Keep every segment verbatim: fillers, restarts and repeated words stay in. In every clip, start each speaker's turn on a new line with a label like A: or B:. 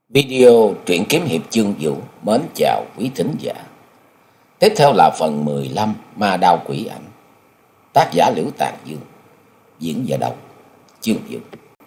A: Video truyện kiếm hiệp chương vũ mến chào quý thính giả. Tiếp theo là phần mười lăm Ma Đao Quỷ Ảnh. Tác giả Liễu Tàn Dương. Diễn giả đọc chương vũ.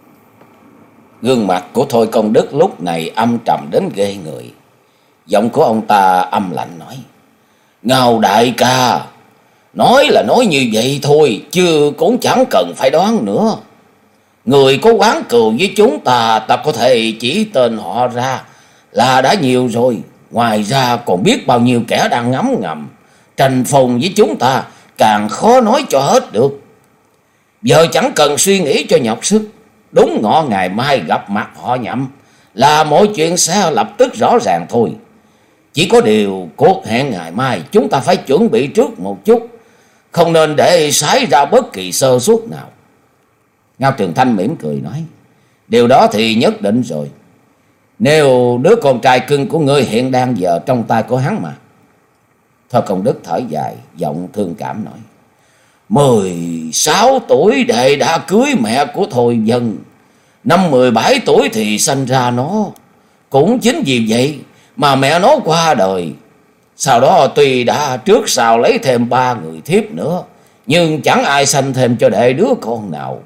A: Gương mặt của Thôi Công Đức lúc này âm trầm đến ghê người. Giọng của ông ta âm lạnh nói: Ngao đại ca, nói là nói như vậy thôi, chứ cũng chẳng cần phải đoán nữa. Người có oán cừu với chúng ta, ta có thể chỉ tên họ ra là đã nhiều rồi. Ngoài ra còn biết bao nhiêu kẻ đang ngấm ngầm tranh phong với chúng ta, càng khó nói cho hết được. Giờ chẳng cần suy nghĩ cho nhọc sức. Đúng ngọ ngày mai gặp mặt họ Nhậm là mọi chuyện sẽ lập tức rõ ràng thôi. Chỉ có điều cuộc hẹn ngày mai chúng ta phải chuẩn bị trước một chút, không nên để xảy ra bất kỳ sơ suất nào. Ngao Trường Thanh mỉm cười nói: Điều đó thì nhất định rồi. Nếu đứa con trai cưng của ngươi hiện đang giờ trong tay của hắn mà. Thôi Công Đức thở dài, giọng thương cảm nói: Mười sáu tuổi đệ đã cưới mẹ của Thôi Vân. Năm mười bảy tuổi thì sanh ra nó. Cũng chính vì vậy mà mẹ nó qua đời. Sau đó tuy đã trước sau lấy thêm ba người thiếp nữa, nhưng chẳng ai sanh thêm cho đệ đứa con nào.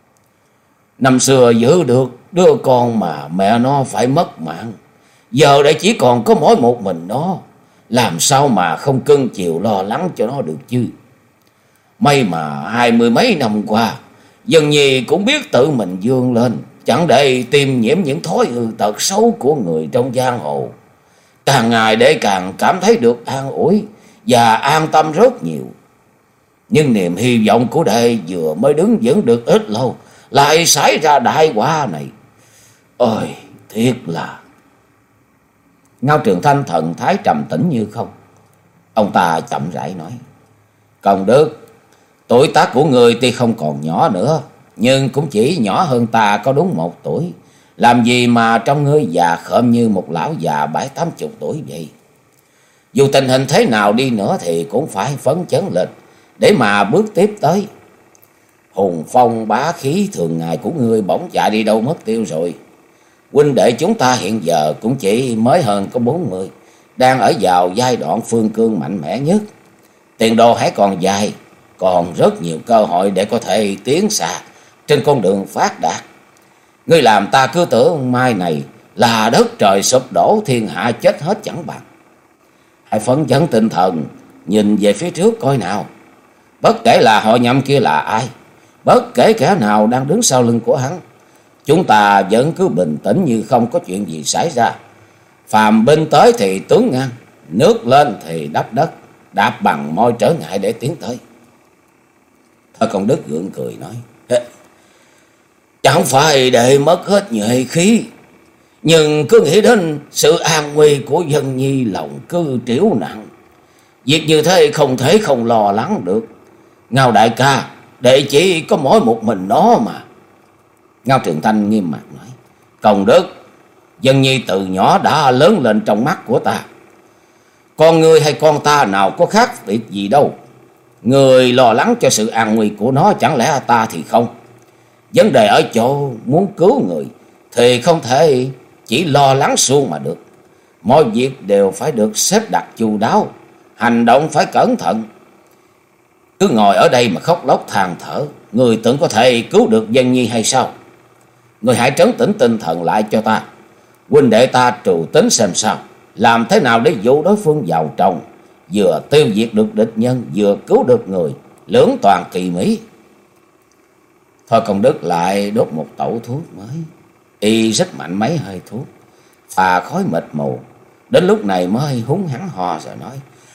A: Năm xưa giữ được đứa con mà mẹ nó phải mất mạng, giờ đây chỉ còn có mỗi một mình nó, làm sao mà không cưng chiều lo lắng cho nó được chứ. May mà hai mươi mấy năm qua Dân Nhi cũng biết tự mình vươn lên, chẳng để tiêm nhiễm những thói hư tật xấu của người trong giang hồ. Càng ngày để càng cảm thấy được an ủi và an tâm rất nhiều. Nhưng niềm hy vọng của đệ vừa mới đứng vững được ít lâu lại xảy ra đại họa này. Ôi thiệt là... Ngao Trường Thanh thần thái trầm tĩnh như không. Ông ta chậm rãi nói: Công Đức, tuổi tác của người tuy không còn nhỏ nữa, nhưng cũng chỉ nhỏ hơn ta có đúng một tuổi. Làm gì mà trong ngươi già khợm như một lão già bảy tám chục tuổi vậy. Dù tình hình thế nào đi nữa thì cũng phải phấn chấn lên để mà bước tiếp tới. Hùng phong bá khí thường ngày của ngươi bỗng chạy đi đâu mất tiêu rồi. Huynh đệ chúng ta hiện giờ cũng chỉ mới hơn có bốn mươi, đang ở vào giai đoạn phương cương mạnh mẽ nhất. Tiền đồ hãy còn dài, còn rất nhiều cơ hội để có thể tiến xa trên con đường phát đạt. Ngươi làm ta cứ tưởng mai này là đất trời sụp đổ, thiên hạ chết hết chẳng bằng. Hãy phấn chấn tinh thần, nhìn về phía trước coi nào. Bất kể là họ Nhậm kia là ai, bất kể kẻ nào đang đứng sau lưng của hắn, chúng ta vẫn cứ bình tĩnh như không có chuyện gì xảy ra. Phàm binh tới thì tướng ngang, nước lên thì đắp đất, đạp bằng mọi trở ngại để tiến tới. Thôi Công Đức gượng cười nói: Chẳng phải để mất hết nhuệ khí, nhưng cứ nghĩ đến sự an nguy của Dân Nhi lòng cứ triểu nặng. Việc như thế không thể không lo lắng được. Ngao đại ca, đệ chỉ có mỗi một mình nó mà. Ngao Trường Thanh nghiêm mặt nói: Công Đức, Dân Nhi từ nhỏ đã lớn lên trong mắt của ta. Con ngươi hay con ta nào có khác biệt gì đâu. Người lo lắng cho sự an nguy của nó, chẳng lẽ ta thì không? Vấn đề ở chỗ muốn cứu người thì không thể chỉ lo lắng suông mà được. Mọi việc đều phải được xếp đặt chu đáo, hành động phải cẩn thận. Cứ ngồi ở đây mà khóc lóc than thở, người tưởng có thể cứu được Dân Nhi hay sao? Người hãy trấn tĩnh tinh thần lại cho ta. Huynh đệ ta trù tính xem sao, làm thế nào để dụ đối phương vào trong, vừa tiêu diệt được địch nhân, vừa cứu được người, lưỡng toàn kỳ mỹ. Thôi Công Đức lại đốt một tẩu thuốc mới, y rất mạnh mấy hơi thuốc, phà khói mịt mù. Đến lúc này mới húng hắn ho rồi nói: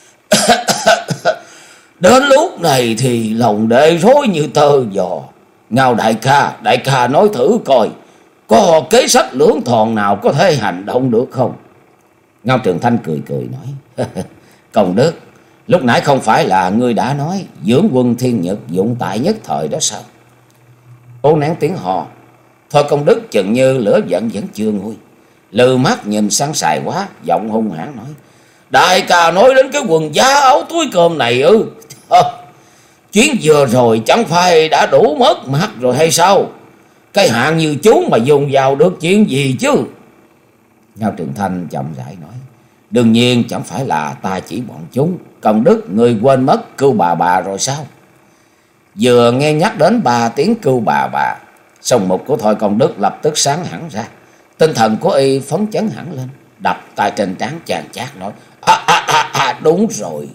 A: Đến lúc này thì lòng đệ rối như tơ giò. Ngao đại ca, đại ca nói thử coi, có kế sách lưỡng thòn nào có thể hành động được không? Ngao Trường Thanh cười cười nói: Công Đức, lúc nãy không phải là ngươi đã nói dưỡng quân thiên nhật dụng tại nhất thời đó sao? Cố nén tiếng hò. Thôi Công Đức chừng như lửa giận vẫn chưa nguôi, lừ mắt nhìn sang sài quá, giọng hung hãn nói: Đại ca nói đến cái quần giá áo túi cơm này ư? À, chuyến vừa rồi chẳng phải đã đủ mất mặt rồi hay sao? Cái hạng như chúng mà dùng vào được chuyện gì chứ? Ngao Trường Thanh chậm rãi nói: Đương nhiên chẳng phải là ta chỉ bọn chúng. Công đức người quên mất Cưu Bà Bà rồi sao? Vừa nghe nhắc đến ba tiếng Cưu Bà Bà, song mục của Thôi Công Đức lập tức sáng hẳn ra. Tinh thần của y phấn chấn hẳn lên, đập tay trên trán chàng chát nói: À, à, à, à, đúng rồi.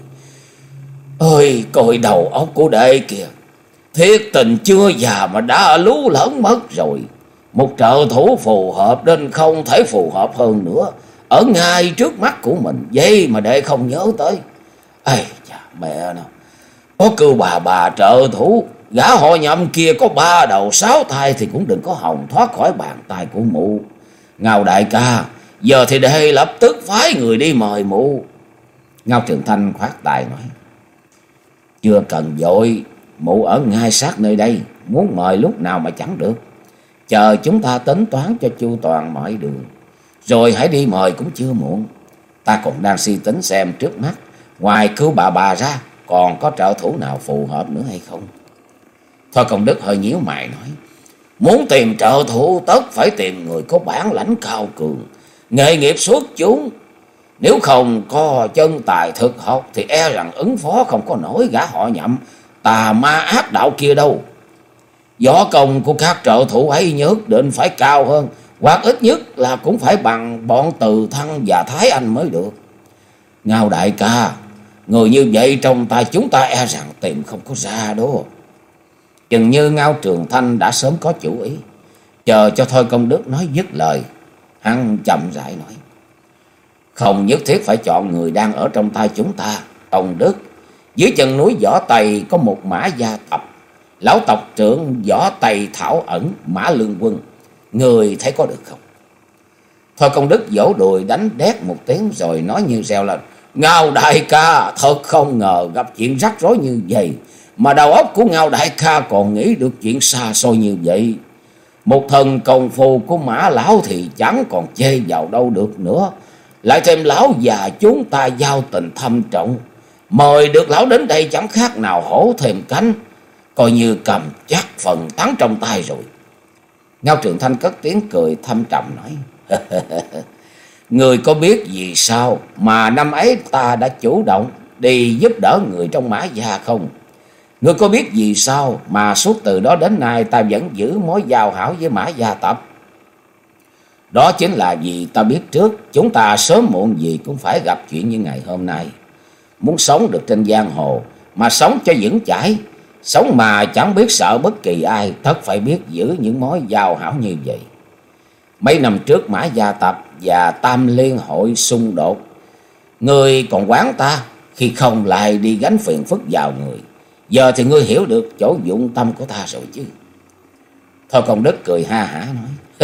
A: Ôi, coi đầu óc của đệ kìa, thiết tình chưa già mà đã lú lẫn mất rồi. Một trợ thủ phù hợp nên không thể phù hợp hơn nữa, ở ngay trước mắt của mình, vậy mà đệ không nhớ tới. Ây chà, mẹ nào, có Cưu Bà Bà trợ thủ, gã họ Nhậm kia có ba đầu sáu tay thì cũng đừng có hòng thoát khỏi bàn tay của mụ. Ngao đại ca, giờ thì đệ lập tức phái người đi mời mụ. Ngao Trường Thanh khoát tay nói: Chưa cần vội, mụ ở ngay sát nơi đây, muốn mời lúc nào mà chẳng được. Chờ chúng ta tính toán cho chu toàn mọi đường, rồi hãy đi mời cũng chưa muộn. Ta còn đang suy tính xem trước mắt, ngoài Cưu Bà Bà ra, còn có trợ thủ nào phù hợp nữa hay không. Thôi Công Đức hơi nhíu mày nói: Muốn tìm trợ thủ tất phải tìm người có bản lãnh cao cường, nghề nghiệp xuất chúng. Nếu không có chân tài thực học thì e rằng ứng phó không có nổi gã họ Nhậm tà ma ác đạo kia đâu. Võ công của các trợ thủ ấy nhất định phải cao hơn, hoặc ít nhất là cũng phải bằng bọn Từ Thăng và Thái Anh mới được. Ngao đại ca, người như vậy trong tay chúng ta e rằng tìm không có ra đó. Chừng như Ngao Trường Thanh đã sớm có chủ ý, chờ cho Thôi Công Đức nói dứt lời, hắn chậm rãi nói: Không nhất thiết phải chọn người đang ở trong tay chúng ta. Công Đức, dưới chân núi Võ Tây có một Mã gia tộc, lão tộc trưởng Võ Tây Thảo Ẩn Mã Lương Quân, người thấy có được không? Thôi Công Đức vỗ đùi đánh đét một tiếng rồi nói như reo lên: Ngao đại ca, thật không ngờ gặp chuyện rắc rối như vậy mà đầu óc của Ngao đại ca còn nghĩ được chuyện xa xôi như vậy. Một thần công phu của Mã lão thì chẳng còn chê vào đâu được nữa, lại thêm lão già chúng ta giao tình thâm trọng, mời được lão đến đây chẳng khác nào hổ thêm cánh, coi như cầm chắc phần thắng trong tay rồi. Ngao Trường Thanh cất tiếng cười thâm trầm nói: Người có biết vì sao mà năm ấy ta đã chủ động đi giúp đỡ người trong Mã gia không? Người có biết vì sao mà suốt từ đó đến nay ta vẫn giữ mối giao hảo với Mã gia tộc? Đó chính là vì ta biết trước chúng ta sớm muộn gì cũng phải gặp chuyện như ngày hôm nay. Muốn sống được trên giang hồ mà sống cho vững chãi, sống mà chẳng biết sợ bất kỳ ai, tất phải biết giữ những mối giao hảo như vậy. Mấy năm trước Mã gia tập và Tam Liên hội xung đột, ngươi còn quán ta, khi không lại đi gánh phiền phức vào người. Giờ thì ngươi hiểu được chỗ dụng tâm của ta rồi chứ. Thôi Công Đức cười ha hả nói: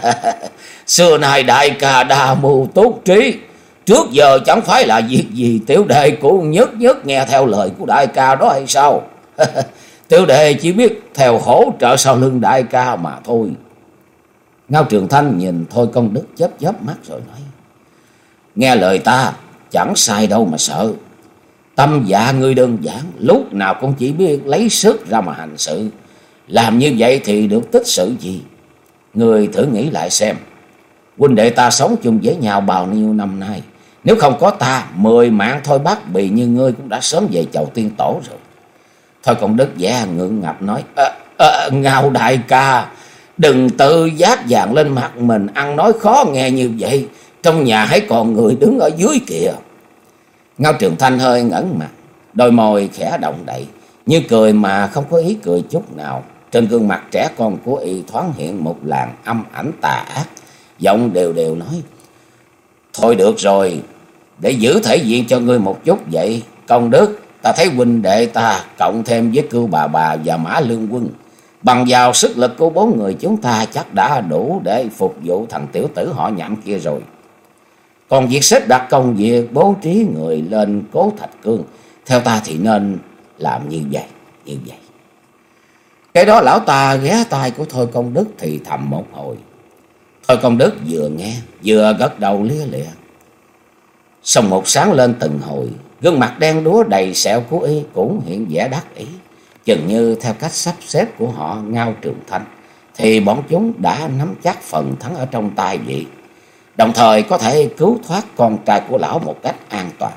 A: Xưa nay đại ca đa mưu tốt trí, trước giờ chẳng phải là việc gì tiểu đệ cũng nhất nhất nghe theo lời của đại ca đó hay sao? Tiểu đệ chỉ biết theo hỗ trợ sau lưng đại ca mà thôi. Ngao Trường Thanh nhìn Thôi Công Đức chớp chớp mắt rồi nói: Nghe lời ta, chẳng sai đâu mà sợ. Tâm dạ ngươi đơn giản, lúc nào cũng chỉ biết lấy sức ra mà hành sự. Làm như vậy thì được tích sự gì? Ngươi thử nghĩ lại xem, huynh đệ ta sống chung với nhau bao nhiêu năm nay, nếu không có ta, mười mạng Thôi Bác Bì như ngươi cũng đã sớm về chầu tiên tổ rồi. Thôi Công Đức vẻ ngượng ngập nói: à, à, Ngao đại ca, đừng tự giác vàng lên mặt mình, ăn nói khó nghe như vậy. Trong nhà hãy còn người đứng ở dưới kìa. Ngao Trường Thanh hơi ngẩn mặt, đôi môi khẽ động đậy, như cười mà không có ý cười chút nào. Trên gương mặt trẻ con của y thoáng hiện một làn âm ảnh tà ác, giọng đều đều nói: Thôi được rồi, để giữ thể diện cho ngươi một chút vậy. Công Đức, ta thấy huynh đệ ta cộng thêm với Cưu Bà Bà và Mã Lương Quân, bằng vào sức lực của bốn người chúng ta chắc đã đủ để phục vụ thằng tiểu tử họ Nhậm kia rồi. Còn việc xếp đặt công việc, bố trí người lên Cố Thạch Cương, theo ta thì nên làm như vậy, như vậy. Cái đó lão ta ghé tai của Thôi Công Đức thì thầm một hồi. Thôi Công Đức vừa nghe vừa gật đầu lia lịa. Xong một sáng lên từng hồi, gương mặt đen đúa đầy sẹo của y cũng hiện vẻ đắc ý. Chừng như theo cách sắp xếp của họ Ngao Trường Thanh thì bọn chúng đã nắm chắc phần thắng ở trong tay vậy. đồng thời có thể cứu thoát con trai của lão một cách an toàn.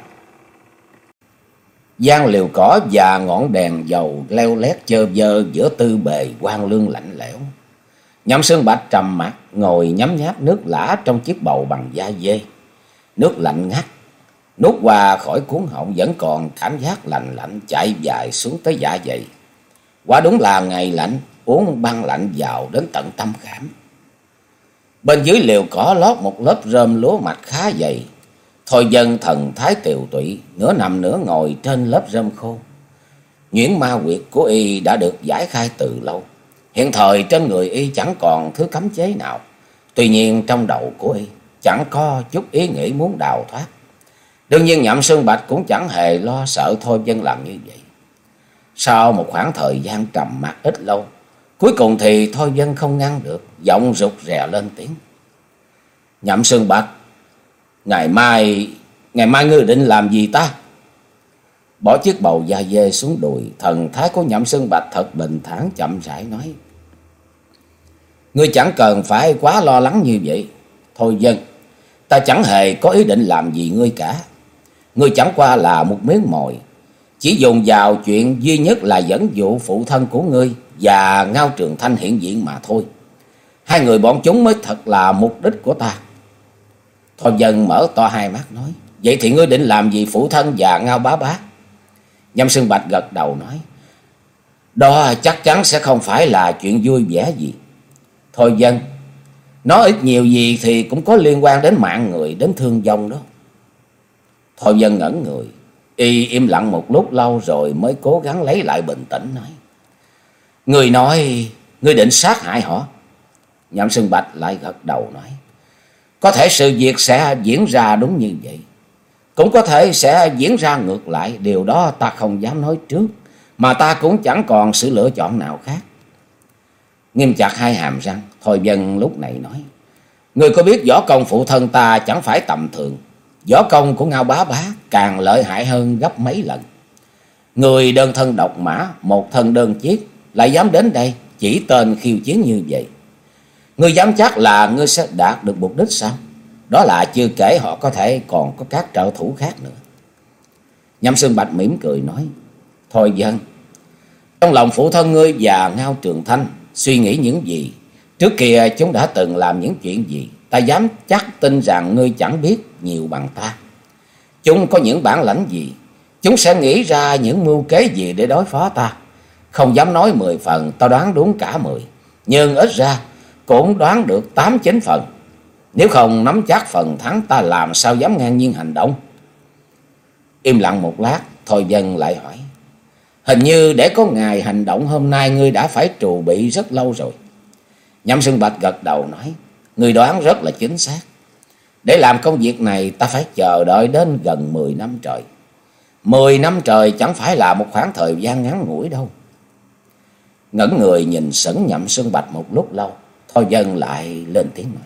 A: Gian liều cỏ và ngọn đèn dầu leo lét chơ vơ giữa tư bề quang lương lạnh lẽo. Nhậm Xương Bạch trầm mặc ngồi nhấm nháp nước lã trong chiếc bầu bằng da dê. Nước lạnh ngắt, nuốt qua khỏi cuống họng vẫn còn cảm giác lạnh lạnh chạy dài xuống tới dạ dày. Quả đúng là ngày lạnh, uống băng lạnh vào đến tận tâm khảm. Bên dưới liều cỏ lót một lớp rơm lúa mạch khá dày. Thôi Dân thần thái tiều tụy, nửa nằm nửa ngồi trên lớp rơm khô. Nhuyễn ma quyệt của y đã được giải khai từ lâu. Hiện thời trên người y chẳng còn thứ cấm chế nào. Tuy nhiên trong đầu của y chẳng có chút ý nghĩ muốn đào thoát. Đương nhiên Nhậm Xương Bạch cũng chẳng hề lo sợ Thôi Dân làm như vậy. Sau một khoảng thời gian trầm mặc ít lâu, cuối cùng thì Thôi Dân không ngăn được, giọng rụt rè lên tiếng. Nhậm Xương Bạch, ngày mai, ngày mai ngươi định làm gì ta? Bỏ chiếc bầu da dê xuống đùi, thần thái của Nhậm Xương Bạch thật bình thản chậm rãi nói. Ngươi chẳng cần phải quá lo lắng như vậy. Thôi Dân, ta chẳng hề có ý định làm gì ngươi cả. Ngươi chẳng qua là một miếng mồi, chỉ dùng vào chuyện duy nhất là dẫn dụ phụ thân của ngươi và Ngao Trường Thanh hiện diện mà thôi. Hai người bọn chúng mới thật là mục đích của ta. Thôi Dân mở to hai mắt nói. Vậy thì ngươi định làm gì phụ thân và Ngao Bá Bá? Nhậm Xương Bạch gật đầu nói. Đó chắc chắn sẽ không phải là chuyện vui vẻ gì. Thôi Dân, nói ít nhiều gì thì cũng có liên quan đến mạng người, đến thương vong đó. Thôi Dân ngẩn người, y im lặng một lúc lâu rồi mới cố gắng lấy lại bình tĩnh nói. Người nói, ngươi định sát hại họ? Nhậm Xương Bạch lại gật đầu nói. Có thể sự việc sẽ diễn ra đúng như vậy, cũng có thể sẽ diễn ra ngược lại. Điều đó ta không dám nói trước, mà ta cũng chẳng còn sự lựa chọn nào khác. Nghiêm chặt hai hàm răng, Thôi Dân lúc này nói. Ngươi có biết võ công phụ thân ta chẳng phải tầm thường. Võ công của Ngao Bá Bá càng lợi hại hơn gấp mấy lần. Người đơn thân độc mã, một thân đơn chiếc, lại dám đến đây chỉ tên khiêu chiến như vậy. Ngươi dám chắc là ngươi sẽ đạt được mục đích sao? Đó là chưa kể họ có thể còn có các trợ thủ khác nữa. Nhậm Xương Bạch mỉm cười nói. Thôi Dân, trong lòng phụ thân ngươi và Ngao Trường Thanh suy nghĩ những gì? Trước kia chúng đã từng làm những chuyện gì? Ta dám chắc tin rằng ngươi chẳng biết nhiều bằng ta. Chúng có những bản lãnh gì? Chúng sẽ nghĩ ra những mưu kế gì để đối phó ta? Không dám nói mười phần, ta đoán đúng cả mười. Nhưng ít ra cũng đoán được tám chín phần. Nếu không nắm chắc phần thắng, ta làm sao dám ngang nhiên hành động? Im lặng một lát, Thôi Dân lại hỏi. Hình như để có ngày hành động hôm nay ngươi đã phải trù bị rất lâu rồi. Nhậm Xương Bạch gật đầu nói. Ngươi đoán rất là chính xác. Để làm công việc này ta phải chờ đợi đến gần mười năm trời. Mười năm trời chẳng phải là một khoảng thời gian ngắn ngủi đâu. Ngẩn người nhìn sững Nhậm Xương Bạch một lúc lâu, Thôi Dân lại lên tiếng nói.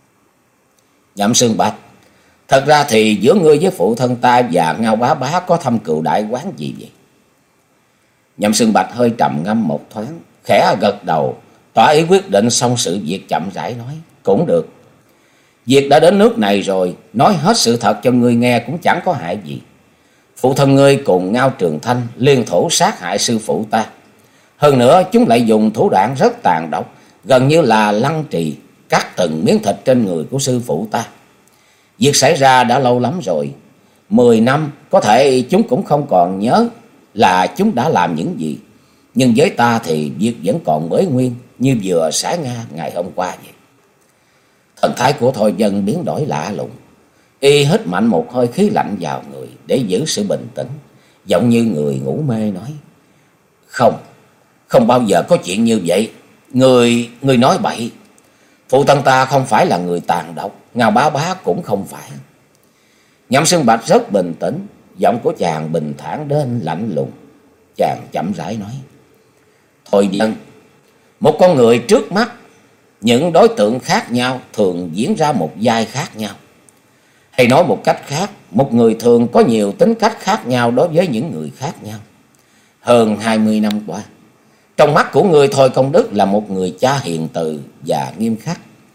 A: Nhậm Xương Bạch, thật ra thì giữa ngươi với phụ thân ta và Ngao Bá Bá có thâm cừu đại oán gì vậy? Nhậm Xương Bạch hơi trầm ngâm một thoáng, khẽ gật đầu, tỏ ý quyết định, xong sự việc chậm rãi nói. Cũng được. Việc đã đến nước này rồi, nói hết sự thật cho ngươi nghe cũng chẳng có hại gì. Phụ thân ngươi cùng Ngao Trường Thanh liên thủ sát hại sư phụ ta. Hơn nữa chúng lại dùng thủ đoạn rất tàn độc, gần như là lăng trì, cắt từng miếng thịt trên người của sư phụ ta. Việc xảy ra đã lâu lắm rồi. Mười năm có thể chúng cũng không còn nhớ là chúng đã làm những gì. Nhưng với ta thì việc vẫn còn mới nguyên, như vừa xảy ra ngày hôm qua vậy. Thần thái của Thôi Dân biến đổi lạ lùng. Y hít mạnh một hơi khí lạnh vào người để giữ sự bình tĩnh, giọng như người ngủ mê nói. Không, không bao giờ có chuyện như vậy. Người, người nói bậy. Phụ thân ta không phải là người tàn độc, Ngao Bá Bá cũng không phải. Nhậm Xương Bạch rất bình tĩnh, giọng của chàng bình thản đến lạnh lùng. Chàng chậm rãi nói. Thôi Dân, một con người trước mắt, những đối tượng khác nhau thường diễn ra một vai khác nhau. Hay nói một cách khác, một người thường có nhiều tính cách khác nhau đối với những người khác nhau. Hơn hai mươi năm qua, trong mắt của người Thôi Công Đức là một người cha hiền từ và nghiêm khắc.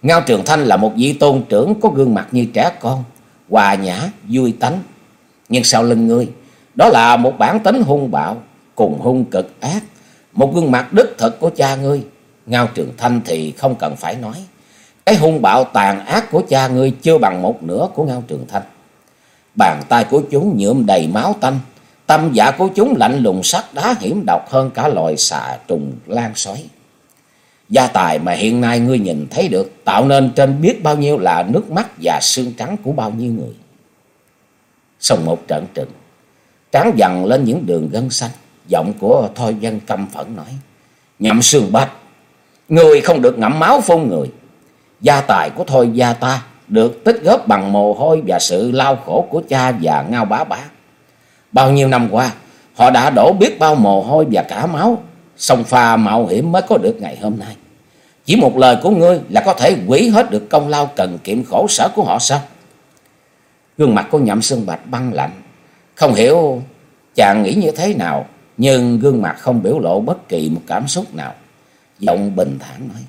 A: Ngao Trường Thanh là một vị tôn trưởng có gương mặt như trẻ con, hòa nhã, vui tánh. Nhưng sau lưng ngươi, đó là một bản tính hung bạo, cùng hung cực ác, một gương mặt đích thực của cha ngươi. Ngao Trường Thanh thì không cần phải nói. Cái hung bạo tàn ác của cha ngươi chưa bằng một nửa của Ngao Trường Thanh. Bàn tay của chúng nhuộm đầy máu tanh, tâm dạ của chúng lạnh lùng sắt đá, hiểm độc hơn cả loài xà trùng lan sói. Gia tài mà hiện nay ngươi nhìn thấy được tạo nên trên biết bao nhiêu là nước mắt và xương trắng của bao nhiêu người. Xong một trận trừng, trán dằn lên những đường gân xanh, giọng của Thôi Vân căm phẫn nói: Nhậm Sương Bạch, người không được ngậm máu phun người. Gia tài của Thôi gia ta được tích góp bằng mồ hôi và sự lao khổ của cha và Ngao Bá Bá. Bao nhiêu năm qua, họ đã đổ biết bao mồ hôi và cả máu, xông pha mạo hiểm mới có được ngày hôm nay. Chỉ một lời của ngươi là có thể hủy hết được công lao cần kiệm khổ sở của họ sao? Gương mặt của Nhậm Sương Bạch băng lạnh, không hiểu chàng nghĩ như thế nào, nhưng gương mặt không biểu lộ bất kỳ một cảm xúc nào. Giọng bình thản nói: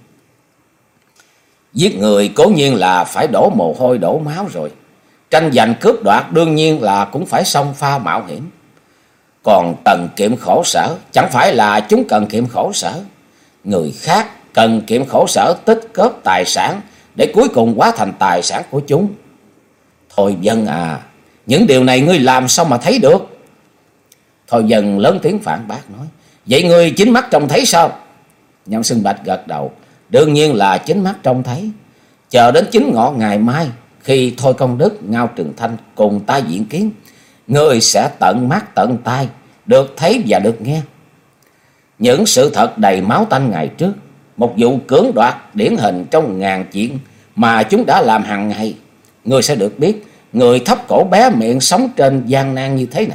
A: Giết người cố nhiên là phải đổ mồ hôi đổ máu rồi. Tranh giành cướp đoạt đương nhiên là cũng phải xông pha mạo hiểm. Còn cần kiệm khổ sở, chẳng phải là chúng cần kiệm khổ sở. Người khác cần kiệm khổ sở tích góp tài sản để cuối cùng hóa thành tài sản của chúng. Thôi Vân à, những điều này ngươi làm sao mà thấy được? Thôi Vân lớn tiếng phản bác nói: Vậy ngươi chính mắt trông thấy sao? Nhậm Sương Bạch gật đầu: Đương nhiên là chính mắt trông thấy. Chờ đến chính ngọ ngày mai, khi Thôi Công Đức, Ngao Trường Thanh cùng ta diện kiến, ngươi sẽ tận mắt tận tai được thấy và được nghe những sự thật đầy máu tanh ngày trước. Một vụ cưỡng đoạt điển hình trong ngàn chuyện mà chúng đã làm hàng ngày. Ngươi sẽ được biết người thấp cổ bé miệng sống trên gian nan như thế nào.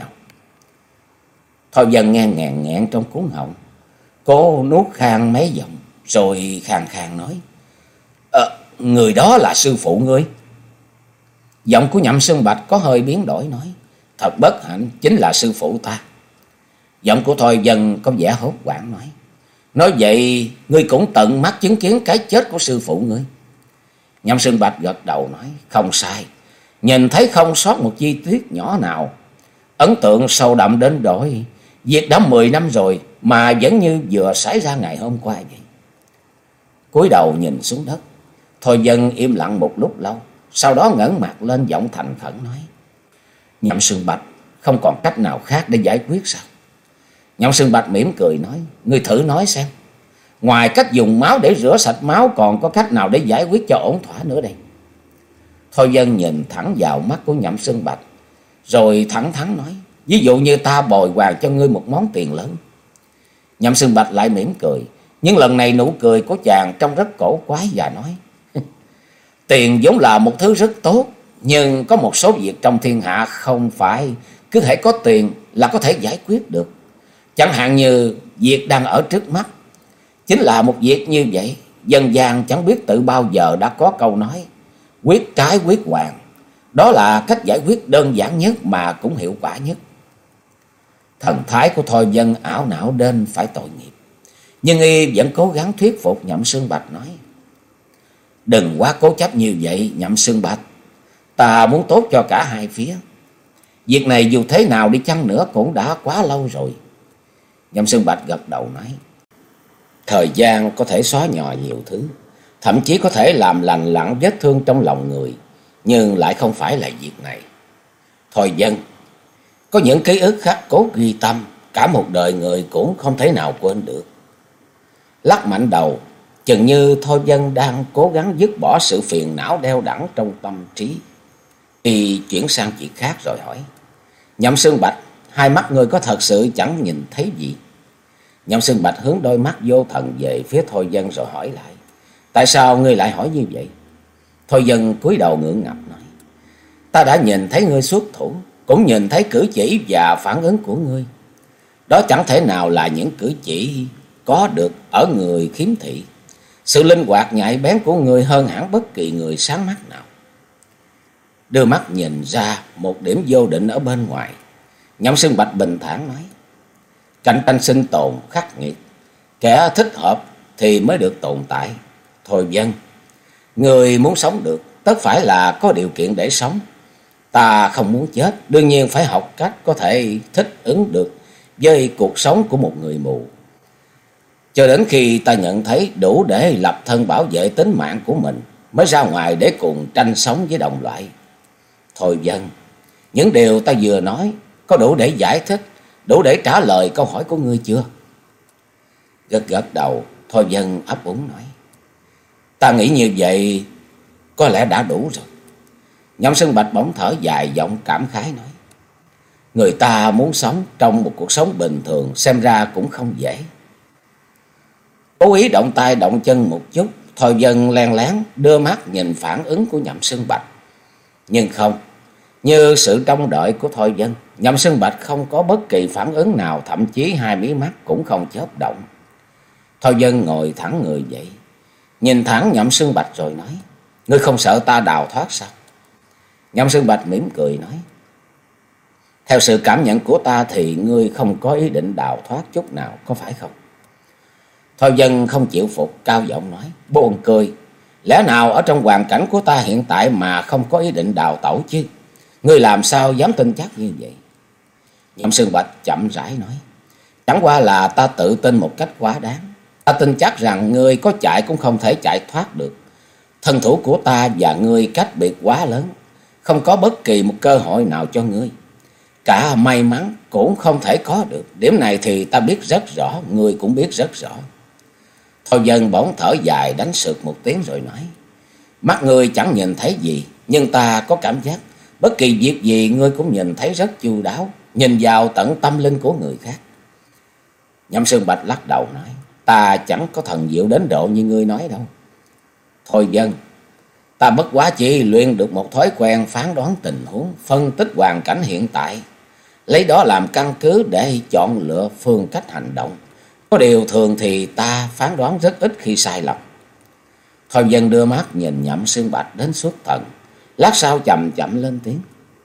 A: Thôi Vân nghe ngàn nghẹn trong cuốn họng, cô nuốt khan mấy giọng rồi khàn khàn nói: ờ, Người đó là sư phụ ngươi. Giọng của Nhậm Sương Bạch có hơi biến đổi nói: Thật bất hạnh, chính là sư phụ ta. Giọng của Thôi Vân có vẻ hốt hoảng nói: Nói vậy ngươi cũng tận mắt chứng kiến cái chết của sư phụ ngươi? Nhậm Sương Bạch gật đầu nói: Không sai, nhìn thấy không sót một chi tiết nhỏ nào. Ấn tượng sâu đậm đến đổi. Việc đã mười năm rồi mà vẫn như vừa xảy ra ngày hôm qua vậy. Cúi đầu nhìn xuống đất, Thôi Vân im lặng một lúc lâu, sau đó ngẩng mặt lên, giọng thành khẩn nói: Nhậm Sương Bạch, không còn cách nào khác để giải quyết sao? Nhậm Sương Bạch mỉm cười nói: Ngươi thử nói xem, ngoài cách dùng máu để rửa sạch máu, còn có cách nào để giải quyết cho ổn thỏa nữa đây? Thôi Vân nhìn thẳng vào mắt của Nhậm Sương Bạch, rồi thẳng thắn nói: Ví dụ như ta bồi hoàn cho ngươi một món tiền lớn. Nhậm Sương Bạch lại mỉm cười, nhưng lần này nụ cười của chàng trông rất cổ quái và nói: Tiền vốn là một thứ rất tốt, nhưng có một số việc trong thiên hạ không phải cứ thể có tiền là có thể giải quyết được. Chẳng hạn như việc đang ở trước mắt. Chính là một việc như vậy, dân gian chẳng biết từ bao giờ đã có câu nói: Quyết trái quyết hoàn. Đó là cách giải quyết đơn giản nhất mà cũng hiệu quả nhất. Thần thái của Thôi Vân ảo não đến phải tội nghiệp, nhưng y vẫn cố gắng thuyết phục Nhậm Sương Bạch nói: Đừng quá cố chấp như vậy Nhậm Sương Bạch, ta muốn tốt cho cả hai phía. Việc này dù thế nào đi chăng nữa cũng đã quá lâu rồi. Nhậm Sương Bạch gật đầu nói: Thời gian có thể xóa nhòa nhiều thứ, thậm chí có thể làm lành lặn vết thương trong lòng người, nhưng lại không phải là việc này. Thôi Vân, có những ký ức khắc cốt ghi tâm, cả một đời người cũng không thể nào quên được. Lắc mạnh đầu, chừng như Thôi Vân đang cố gắng dứt bỏ sự phiền não đeo đẳng trong tâm trí. Y chuyển sang chuyện khác rồi hỏi: Nhậm Sương Bạch, hai mắt ngươi có thật sự chẳng nhìn thấy gì? Nhậm Sương Bạch hướng đôi mắt vô thần về phía Thôi Vân rồi hỏi lại: Tại sao ngươi lại hỏi như vậy? Thôi Vân cúi đầu ngượng ngập nói: Ta đã nhìn thấy ngươi xuất thủ, cũng nhìn thấy cử chỉ và phản ứng của ngươi. Đó chẳng thể nào là những cử chỉ có được ở người khiếm thị. Sự linh hoạt nhạy bén của ngươi hơn hẳn bất kỳ người sáng mắt nào. Đưa mắt nhìn ra một điểm vô định ở bên ngoài, Nhậm Sương Bạch bình thản nói: Cạnh tranh sinh tồn khắc nghiệt, kẻ thích hợp thì mới được tồn tại. Thôi Vân, Người muốn sống được, tất phải là có điều kiện để sống. Ta không muốn chết, đương nhiên phải học cách có thể thích ứng được với cuộc sống của một người mù. Cho đến khi ta nhận thấy đủ để lập thân bảo vệ tính mạng của mình, mới ra ngoài để cùng tranh sống với đồng loại. Thôi vâng, những điều ta vừa nói có đủ để giải thích, đủ để trả lời câu hỏi của ngươi chưa? Gật gật đầu, Thôi vâng ấp úng nói. Ta nghĩ như vậy có lẽ đã đủ rồi. Nhậm Sơn Bạch bỗng thở dài, giọng cảm khái nói. Người ta muốn sống trong một cuộc sống bình thường xem ra cũng không dễ. Cố ý động tay động chân một chút, Thôi Vân len lén đưa mắt nhìn phản ứng của Nhậm Sơn Bạch. Nhưng không, như sự trông đợi của Thôi Vân, Nhậm Sơn Bạch không có bất kỳ phản ứng nào, thậm chí hai mí mắt cũng không chớp động. Thôi Vân ngồi thẳng người dậy, nhìn thẳng Nhậm Sơn Bạch rồi nói. Ngươi không sợ ta đào thoát sao? Nhậm Sơn Bạch mỉm cười nói. Theo sự cảm nhận của ta thì ngươi không có ý định đào thoát chút nào, có phải không? Thôi Vân không chịu phục, cao giọng nói. Buồn cười, lẽ nào ở trong hoàn cảnh của ta hiện tại mà không có ý định đào tẩu chứ? Ngươi làm sao dám tin chắc như vậy? Nhậm Sơn Bạch chậm rãi nói. Chẳng qua là ta tự tin một cách quá đáng. Ta tin chắc rằng ngươi có chạy cũng không thể chạy thoát được. Thân thủ của ta và ngươi cách biệt quá lớn, không có bất kỳ một cơ hội nào cho ngươi. Cả may mắn cũng không thể có được. Điểm này thì ta biết rất rõ, ngươi cũng biết rất rõ. Thôi Vân bỗng thở dài đánh sượt một tiếng rồi nói. Mắt ngươi chẳng nhìn thấy gì, nhưng ta có cảm giác bất kỳ việc gì ngươi cũng nhìn thấy rất chu đáo, nhìn vào tận tâm linh của người khác. Nhậm Sơn Bạch lắc đầu nói. Ta chẳng có thần diệu đến độ như ngươi nói đâu. Thôi Vân, ta bất quá chỉ luyện được một thói quen phán đoán tình huống, phân tích hoàn cảnh hiện tại, lấy đó làm căn cứ để chọn lựa phương cách hành động. Có điều thường thì ta phán đoán rất ít khi sai lầm. Thôi Vân đưa mắt nhìn Nhậm Sơn Bạch đến xuất thần, lát sau chậm chậm lên tiếng.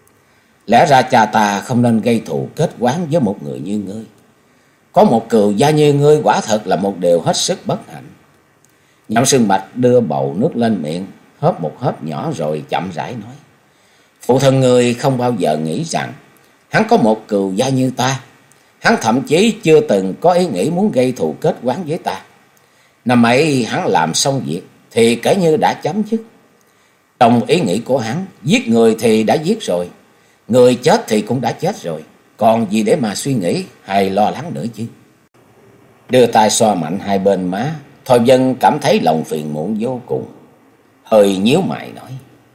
A: Lẽ ra cha ta không nên gây thù kết oán với một người như ngươi. Có một cừu gia như ngươi quả thật là một điều hết sức bất hạnh. Nhậm Sơn Bạch đưa bầu nước lên miệng, hớp một hớp nhỏ rồi chậm rãi nói. Phụ thân ngươi không bao giờ nghĩ rằng hắn có một cừu gia như ta. Hắn thậm chí chưa từng có ý nghĩ muốn gây thù kết oán với ta. Năm ấy hắn làm xong việc thì kể như đã chấm dứt. Trong ý nghĩ của hắn, giết người thì đã giết rồi, người chết thì cũng đã chết rồi, còn gì để mà suy nghĩ hay lo lắng nữa chứ? Đưa tay xoa mạnh hai bên má, Thôi Vân cảm thấy lòng phiền muộn vô cùng, hơi nhíu mày nói.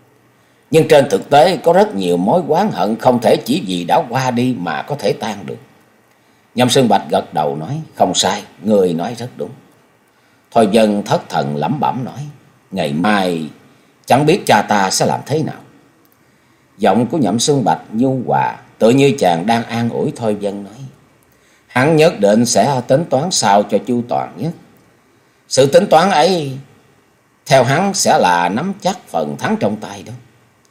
A: Nhưng trên thực tế có rất nhiều mối oán hận không thể chỉ vì đã qua đi mà có thể tan được. Nhậm Sơn Bạch gật đầu nói. Không sai, người nói rất đúng. Thôi Vân thất thần lẩm bẩm nói. Ngày mai chẳng biết cha ta sẽ làm thế nào. Giọng của Nhậm Sơn Bạch nhu hòa, tự như chàng đang an ủi Thôi Vân nói. Hắn nhất định sẽ tính toán sao cho chu toàn nhất. Sự tính toán ấy theo hắn sẽ là nắm chắc phần thắng trong tay đó.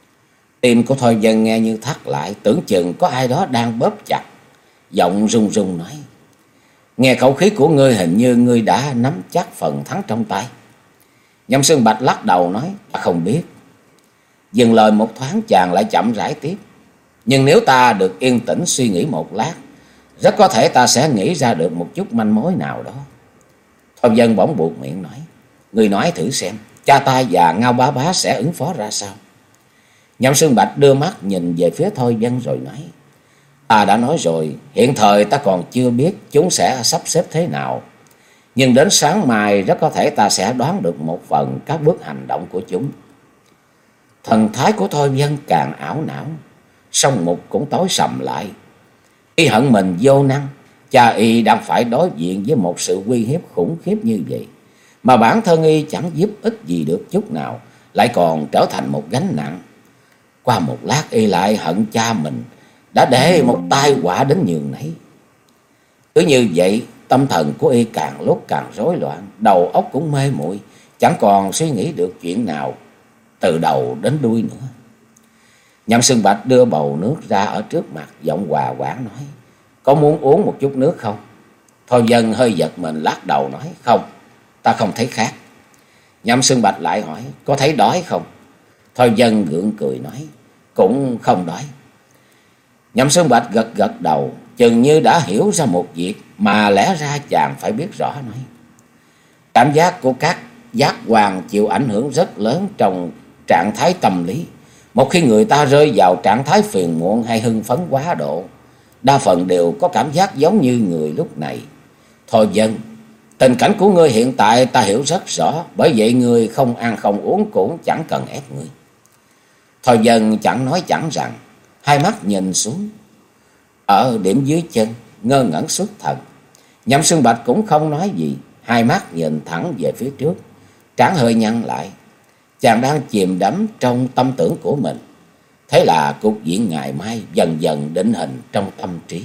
A: Tim của Thôi Vân nghe như thắt lại, tưởng chừng có ai đó đang bóp chặt. Giọng run run nói. Nghe khẩu khí của ngươi hình như ngươi đã nắm chắc phần thắng trong tay. Nhậm Sơn Bạch lắc đầu nói. Ta không biết. Dừng lời một thoáng, chàng lại chậm rãi tiếp. Nhưng nếu ta được yên tĩnh suy nghĩ một lát, rất có thể ta sẽ nghĩ ra được một chút manh mối nào đó. Thôi Vân bỗng buột miệng nói. Ngươi nói thử xem, cha ta và Ngao Bá Bá sẽ ứng phó ra sao? Nhậm Sơn Bạch đưa mắt nhìn về phía Thôi Vân rồi nói. Ta đã nói rồi, hiện thời ta còn chưa biết chúng sẽ sắp xếp thế nào. Nhưng đến sáng mai rất có thể ta sẽ đoán được một phần các bước hành động của chúng. Thần thái của Thôi Vân càng ảo não, song mục cũng tối sầm lại. Y hận mình vô năng, cha y đang phải đối diện với một sự uy hiếp khủng khiếp như vậy, mà bản thân y chẳng giúp ích gì được chút nào, lại còn trở thành một gánh nặng. Qua một lát y lại hận cha mình đã để một tai họa đến nhường nấy. Cứ như vậy, tâm thần của y càng lúc càng rối loạn, đầu óc cũng mê muội, chẳng còn suy nghĩ được chuyện nào từ đầu đến đuôi nữa. Nhậm Sơn Bạch đưa bầu nước ra ở trước mặt, giọng hòa hoãn nói. Có muốn uống một chút nước không? Thôi Vân hơi giật mình lắc đầu nói. Không, ta không thấy khát. Nhậm Xương Bạch lại hỏi: Có thấy đói không? Thôi Dân gượng cười nói: Cũng không đói. Nhậm Xương Bạch gật gật đầu, chừng như đã hiểu ra một việc mà lẽ ra chàng phải biết rõ, nói: Cảm giác của các giác quan chịu ảnh hưởng rất lớn trong trạng thái tâm lý. Một khi người ta rơi vào trạng thái phiền muộn hay hưng phấn quá độ, đa phần đều có cảm giác giống như người lúc này. Thôi Dân, tình cảnh của ngươi hiện tại ta hiểu rất rõ, bởi vậy ngươi không ăn không uống cũng chẳng cần ép ngươi. Thôi Dân chẳng nói chẳng rằng, hai mắt nhìn xuống ở điểm dưới chân, ngơ ngẩn xuất thần. Nhậm Xương Bạch cũng không nói gì, hai mắt nhìn thẳng về phía trước, trán hơi nhăn lại. Chàng đang chìm đắm trong tâm tưởng của mình. Thế là cục diện ngày mai dần dần định hình trong tâm trí.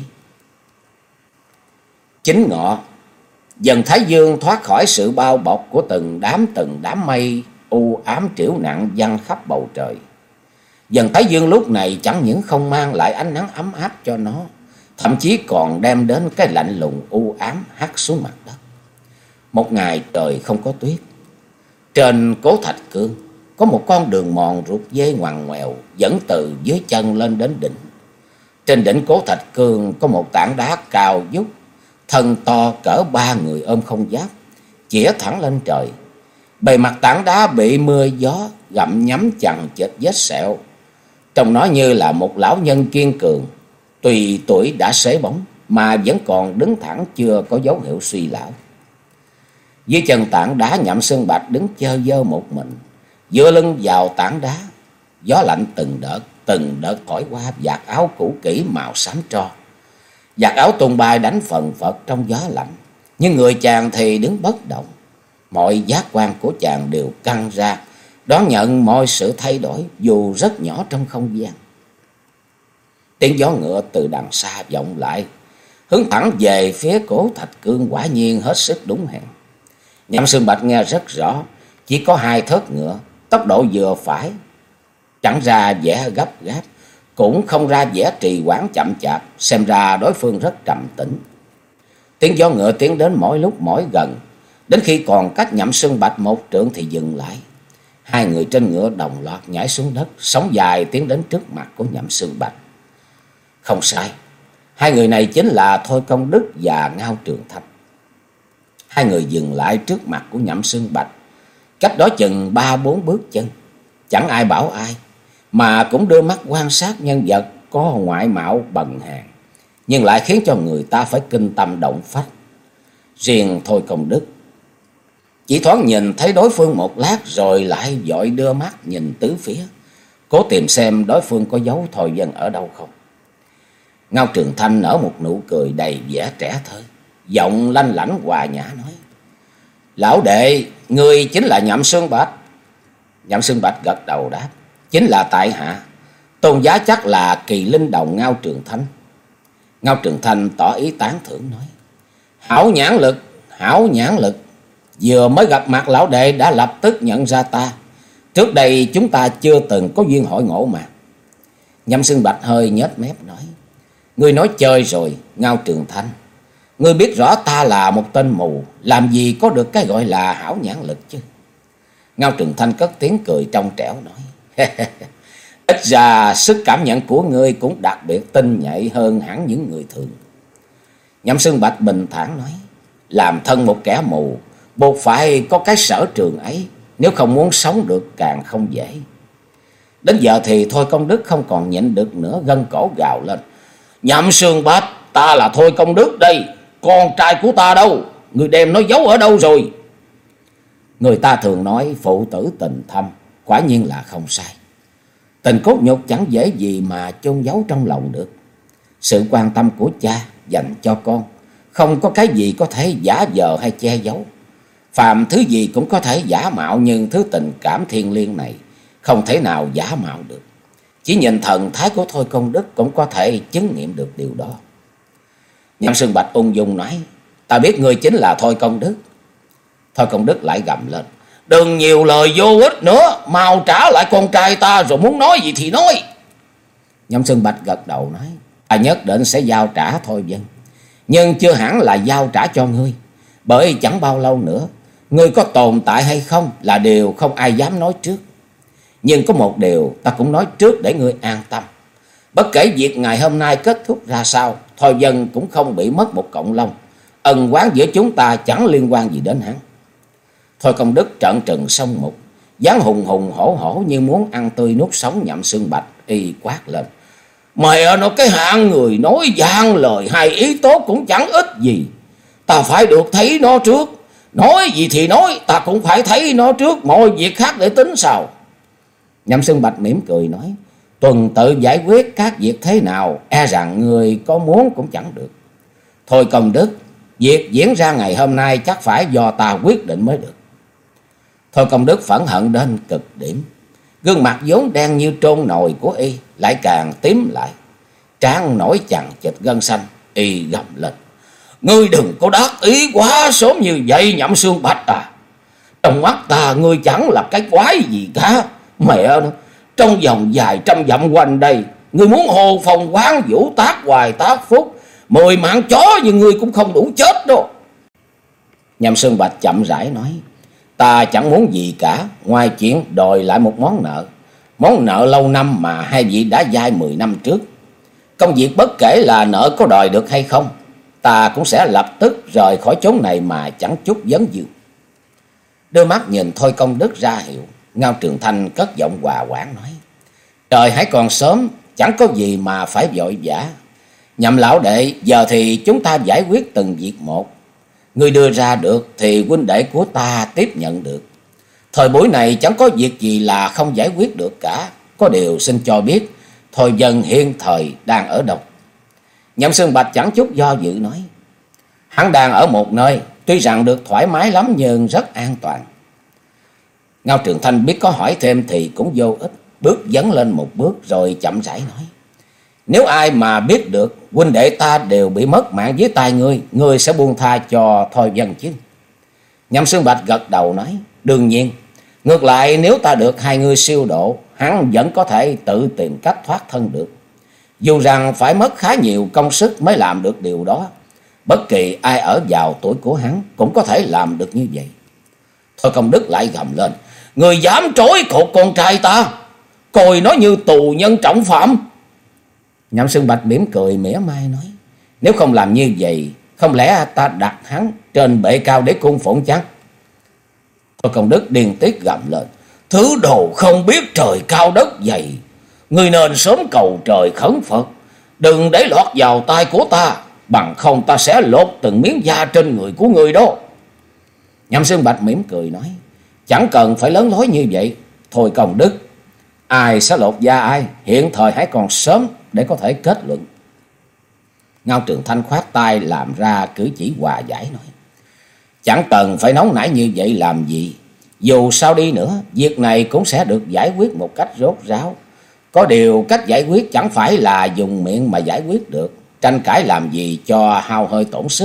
A: Chính ngọ, dần Thái Dương thoát khỏi sự bao bọc của từng đám từng đám mây u ám triểu nặng giăng khắp bầu trời. Dần Thái Dương lúc này chẳng những không mang lại ánh nắng ấm áp cho nó, thậm chí còn đem đến cái lạnh lùng u ám hắt xuống mặt đất. Một ngày trời không có tuyết. Trên Cố Thạch Cương có một con đường mòn ruột dê ngoằn ngoèo dẫn từ dưới chân lên đến đỉnh. Trên đỉnh Cố Thạch Cương có một tảng đá cao vút, thân to cỡ ba người ôm không giáp, chĩa thẳng lên trời. Bề mặt tảng đá bị mưa gió gặm nhấm chằng chịt vết sẹo, trông nó như là một lão nhân kiên cường, tuy tuổi đã xế bóng mà vẫn còn đứng thẳng, chưa có dấu hiệu suy lão. Dưới chân tảng đá, Nhậm Xương Bạch đứng chơ vơ một mình, dựa lưng vào tảng đá. Gió lạnh từng đợt từng đợt thổi qua vạt áo cũ kỹ màu xám tro. Vạt áo tung bay đánh phần phật trong gió lạnh, nhưng người chàng thì đứng bất động. Mọi giác quan của chàng đều căng ra, đón nhận mọi sự thay đổi dù rất nhỏ trong không gian. Tiếng gió ngựa từ đằng xa vọng lại, hướng thẳng về phía Cố Thạch Cương, quả nhiên hết sức đúng hẹn. Nhậm Xương Bạch nghe rất rõ, chỉ có hai thớt ngựa, tốc độ vừa phải, chẳng ra vẻ gấp gáp, cũng không ra vẻ trì hoãn chậm chạp, xem ra đối phương rất trầm tĩnh. Tiếng gió ngựa tiến đến mỗi lúc mỗi gần, đến khi còn cách Nhậm Xương Bạch một trượng thì dừng lại. Hai người trên ngựa đồng loạt nhảy xuống đất, sóng dài tiến đến trước mặt của Nhậm Xương Bạch. Không sai, hai người này chính là Thôi Công Đức và Ngao Trường Thanh. Hai người dừng lại trước mặt của Nhậm Xương Bạch, cách đó chừng ba bốn bước chân. Chẳng ai bảo ai, mà cũng đưa mắt quan sát nhân vật có ngoại mạo bần hàn, nhưng lại khiến cho người ta phải kinh tâm động phách. Riêng Thôi Công Đức chỉ thoáng nhìn thấy đối phương một lát, rồi lại vội đưa mắt nhìn tứ phía, cố tìm xem đối phương có giấu Thôi Dân ở đâu không. Ngao Trường Thanh nở một nụ cười đầy vẻ trẻ thơ, giọng lanh lảnh hòa nhã nói: Lão đệ, ngươi chính là Nhậm Xương Bạch? Nhậm Xương Bạch gật đầu đáp: Chính là tại hạ. Tôn giá chắc là Kỳ Linh Đồng Ngao Trường Thanh. Ngao Trường Thanh tỏ ý tán thưởng nói: Hảo nhãn lực, hảo nhãn lực. Vừa mới gặp mặt lão đệ đã lập tức nhận ra ta. Trước đây chúng ta chưa từng có duyên hội ngộ mà. Nhậm Xương Bạch hơi nhếch mép nói: Ngươi nói chơi rồi, Ngao Trường Thanh. Ngươi biết rõ ta là một tên mù, làm gì có được cái gọi là hảo nhãn lực chứ. Ngao Trường Thanh cất tiếng cười trong trẻo nói: Ít ra sức cảm nhận của ngươi cũng đặc biệt tinh nhạy hơn hẳn những người thường. Nhậm Xương Bạch bình thản nói: Làm thân một kẻ mù, buộc phải có cái sở trường ấy, nếu không muốn sống được càng không dễ. Đến giờ thì Thôi Công Đức không còn nhịn được nữa, gân cổ gào lên: Nhậm Xương Bạch, ta là Thôi Công Đức đây, con trai của ta đâu, người đem nó giấu ở đâu rồi? Người ta thường nói phụ tử tình thâm, quả nhiên là không sai. Tình cốt nhục chẳng dễ gì mà chôn giấu trong lòng được. Sự quan tâm của cha dành cho con, không có cái gì có thể giả vờ hay che giấu. Phàm thứ gì cũng có thể giả mạo, nhưng thứ tình cảm thiêng liêng này không thể nào giả mạo được. Chỉ nhìn thần thái của Thôi Công Đức cũng có thể chứng nghiệm được điều đó. Nhậm Xương Bạch ung dung nói: Ta biết ngươi chính là Thôi Công Đức. Thôi Công Đức lại gầm lên: Đừng nhiều lời vô ích nữa, mau trả lại con trai ta, rồi muốn nói gì thì nói. Nhậm Xương Bạch gật đầu nói: Ta nhất định sẽ giao trả Thôi Dân, nhưng chưa hẳn là giao trả cho ngươi, bởi chẳng bao lâu nữa ngươi có tồn tại hay không là điều không ai dám nói trước. Nhưng có một điều ta cũng nói trước để ngươi an tâm. Bất kể việc ngày hôm nay kết thúc ra sao, Thôi Vân cũng không bị mất một cọng lông. Ân oán giữa chúng ta chẳng liên quan gì đến hắn. Thôi Công Đức trợn trừng sông mục, dáng hùng hùng hổ hổ như muốn ăn tươi nuốt sống Nhậm Xương Bạch, y quát lên: Mẹ nó cái hạng người nói gian lời hay ý tốt cũng chẳng ích gì. Ta phải được thấy nó trước. Nói gì thì nói, ta cũng phải thấy nó trước, mọi việc khác để tính sau. Nhậm Xương Bạch mỉm cười nói: Tuần tự giải quyết các việc thế nào, e rằng người có muốn cũng chẳng được. Thôi Công Đức, việc diễn ra ngày hôm nay chắc phải do ta quyết định mới được. Thôi Công Đức phẫn hận đến cực điểm. Gương mặt vốn đen như trôn nồi của y lại càng tím lại, trán nổi chằng chịt gân xanh. Y gầm lên: Ngươi đừng có đắc ý quá sớm như vậy Nhậm Xương Bạch à. Trong mắt ta ngươi chẳng là cái quái gì cả. Mẹ nó, trong vòng vài trăm dặm quanh đây, ngươi muốn hồ phong quán vũ tác hoài tác phúc, mười mạng chó như ngươi cũng không đủ chết đâu. Nhậm Xương Bạch chậm rãi nói: Ta chẳng muốn gì cả, ngoài chuyện đòi lại một món nợ. Món nợ lâu năm mà hai vị đã vay mười năm trước. Công việc bất kể là nợ có đòi được hay không, ta cũng sẽ lập tức rời khỏi chốn này mà chẳng chút vấn vương. Đưa mắt nhìn Thôi Công Đức ra hiệu, Ngao Trường Thanh cất giọng hòa quản nói: Trời hãy còn sớm, chẳng có gì mà phải vội vã. Nhậm lão đệ, giờ thì chúng ta giải quyết từng việc một. Người đưa ra được thì huynh đệ của ta tiếp nhận được. Thời buổi này chẳng có việc gì là không giải quyết được cả. Có điều xin cho biết Thôi Vân hiện thời đang ở đâu? Nhậm Xương Bạch chẳng chút do dự nói: Hắn đang ở một nơi, tuy rằng được thoải mái lắm nhưng rất an toàn. Ngao Trường Thanh biết có hỏi thêm thì cũng vô ích, bước dấn lên một bước rồi chậm rãi nói: Nếu ai mà biết được huynh đệ ta đều bị mất mạng dưới tay ngươi, ngươi sẽ buông tha cho Thôi Vân chứ? Nhậm Xương Bạch gật đầu nói: Đương nhiên. Ngược lại nếu ta được hai ngươi siêu độ, hắn vẫn có thể tự tìm cách thoát thân được. Dù rằng phải mất khá nhiều công sức mới làm được điều đó. Bất kỳ ai ở vào tuổi của hắn cũng có thể làm được như vậy. Thôi Công Đức lại gầm lên: Người dám trói cột con trai ta, coi nó như tù nhân trọng phạm. Nhậm Xương Bạch mỉm cười mỉa mai nói: Nếu không làm như vậy, không lẽ ta đặt hắn trên bệ cao để cung phụng chăng? Thôi Công Đức điên tiết gầm lên: Thứ đồ không biết trời cao đất dày, ngươi nên sớm cầu trời khấn Phật, đừng để lọt vào tay của ta, bằng không ta sẽ lột từng miếng da trên người của ngươi đó. Nhậm Xương Bạch mỉm cười nói: Chẳng cần phải lớn lối như vậy. Thôi Công Đức, ai sẽ lột da ai, hiện thời hãy còn sớm để có thể kết luận. Ngao Trường Thanh khoát tay làm ra cử chỉ hòa giải nói: Chẳng cần phải nóng nảy như vậy làm gì. Dù sao đi nữa, việc này cũng sẽ được giải quyết một cách rốt ráo. Có điều cách giải quyết chẳng phải là dùng miệng mà giải quyết được, tranh cãi làm gì cho hao hơi tổn sức.